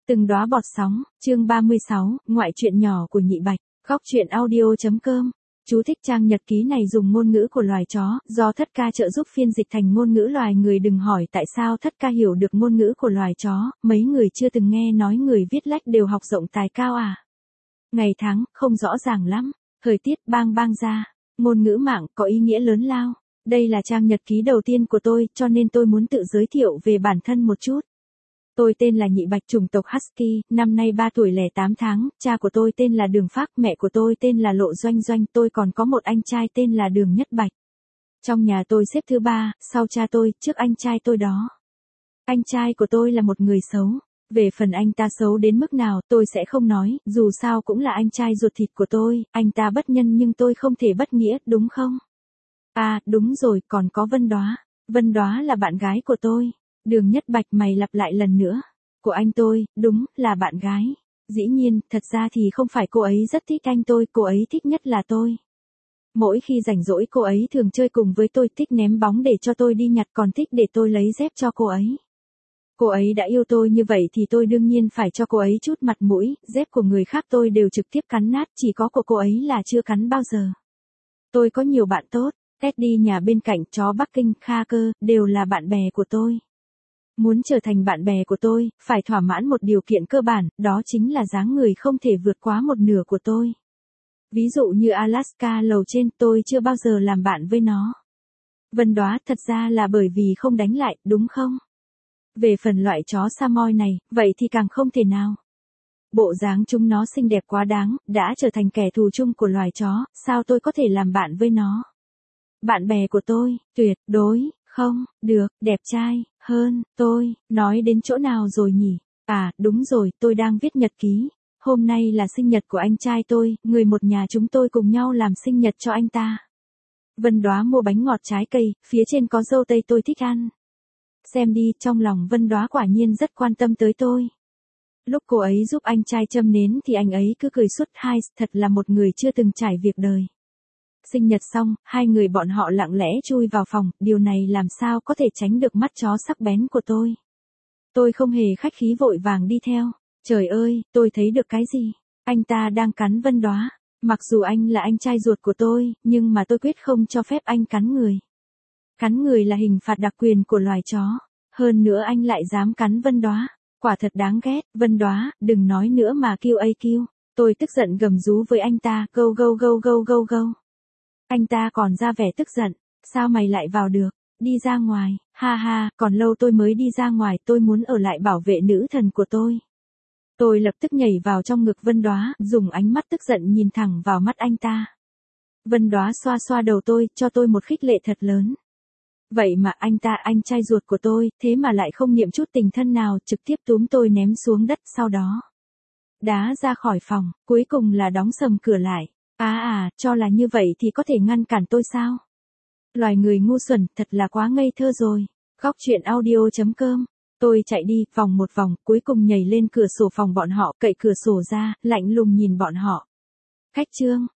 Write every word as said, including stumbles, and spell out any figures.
Từng đóa bọt sóng, chương ba mươi sáu, ngoại truyện nhỏ của Nhị Bạch, góc truyện audio.com. Chú thích trang nhật ký này dùng ngôn ngữ của loài chó, do Thất Ca trợ giúp phiên dịch thành ngôn ngữ loài người. Đừng hỏi tại sao Thất Ca hiểu được ngôn ngữ của loài chó, mấy người chưa từng nghe nói người viết lách đều học rộng tài cao à. Ngày tháng, không rõ ràng lắm. Thời tiết bang bang ra. Ngôn ngữ mạng có ý nghĩa lớn lao. Đây là trang nhật ký đầu tiên của tôi, cho nên tôi muốn tự giới thiệu về bản thân một chút. Tôi tên là Nhị Bạch, chủng tộc Husky, năm nay ba tuổi lẻ tám tháng, cha của tôi tên là Đường Phác, mẹ của tôi tên là Lộ Doanh Doanh, tôi còn có một anh trai tên là Đường Nhất Bạch. Trong nhà tôi xếp thứ ba, sau cha tôi, trước anh trai tôi đó. Anh trai của tôi là một người xấu. Về phần anh ta xấu đến mức nào, tôi sẽ không nói, dù sao cũng là anh trai ruột thịt của tôi, anh ta bất nhân nhưng tôi không thể bất nghĩa, đúng không? À, đúng rồi, còn có Vân Đóa. Vân Đóa là bạn gái của tôi. Đường Nhất Bạch mày lặp lại lần nữa. Của anh tôi, đúng, là bạn gái. Dĩ nhiên, thật ra thì không phải cô ấy rất thích anh tôi, cô ấy thích nhất là tôi. Mỗi khi rảnh rỗi cô ấy thường chơi cùng với tôi, thích ném bóng để cho tôi đi nhặt, còn thích để tôi lấy dép cho cô ấy. Cô ấy đã yêu tôi như vậy thì tôi đương nhiên phải cho cô ấy chút mặt mũi, dép của người khác tôi đều trực tiếp cắn nát, chỉ có của cô ấy là chưa cắn bao giờ. Tôi có nhiều bạn tốt, Teddy nhà bên cạnh, chó Bắc Kinh, Kha Cơ, đều là bạn bè của tôi. Muốn trở thành bạn bè của tôi, phải thỏa mãn một điều kiện cơ bản, đó chính là dáng người không thể vượt quá một nửa của tôi. Ví dụ như Alaska lầu trên, tôi chưa bao giờ làm bạn với nó. Vân Đóa thật ra là bởi vì không đánh lại, đúng không? Về phần loại chó Samoy này, vậy thì càng không thể nào. Bộ dáng chúng nó xinh đẹp quá đáng, đã trở thành kẻ thù chung của loài chó, sao tôi có thể làm bạn với nó? Bạn bè của tôi, tuyệt đối, không, được, đẹp trai, hơn, tôi, nói đến chỗ nào rồi nhỉ? À, đúng rồi, tôi đang viết nhật ký. Hôm nay là sinh nhật của anh trai tôi, người một nhà chúng tôi cùng nhau làm sinh nhật cho anh ta. Vân Đóa mua bánh ngọt trái cây, phía trên có dâu tây tôi thích ăn. Xem đi, trong lòng Vân Đóa quả nhiên rất quan tâm tới tôi. Lúc cô ấy giúp anh trai châm nến thì anh ấy cứ cười suốt hai, thật là một người chưa từng trải việc đời. Sinh nhật xong, hai người bọn họ lặng lẽ chui vào phòng, điều này làm sao có thể tránh được mắt chó sắc bén của tôi. Tôi không hề khách khí vội vàng đi theo. Trời ơi, tôi thấy được cái gì? Anh ta đang cắn Vân Đóa. Mặc dù anh là anh trai ruột của tôi, nhưng mà tôi quyết không cho phép anh cắn người. Cắn người là hình phạt đặc quyền của loài chó. Hơn nữa anh lại dám cắn Vân Đóa. Quả thật đáng ghét, Vân Đóa, đừng nói nữa mà kêu a kêu. Tôi tức giận gầm rú với anh ta, gâu gâu gâu gâu gâu gâu. Anh ta còn ra vẻ tức giận, sao mày lại vào được, đi ra ngoài, ha ha, còn lâu tôi mới đi ra ngoài, tôi muốn ở lại bảo vệ nữ thần của tôi. Tôi lập tức nhảy vào trong ngực Vân Đóa, dùng ánh mắt tức giận nhìn thẳng vào mắt anh ta. Vân Đóa xoa xoa đầu tôi, cho tôi một khích lệ thật lớn. Vậy mà anh ta, anh trai ruột của tôi, thế mà lại không niệm chút tình thân nào, trực tiếp túm tôi ném xuống đất, sau đó đá ra khỏi phòng, cuối cùng là đóng sầm cửa lại. À à, cho là như vậy thì có thể ngăn cản tôi sao? Loài người ngu xuẩn, thật là quá ngây thơ rồi. Góc truyện audio.com. Tôi chạy đi, vòng một vòng, cuối cùng nhảy lên cửa sổ phòng bọn họ, cậy cửa sổ ra, lạnh lùng nhìn bọn họ. Khách trương,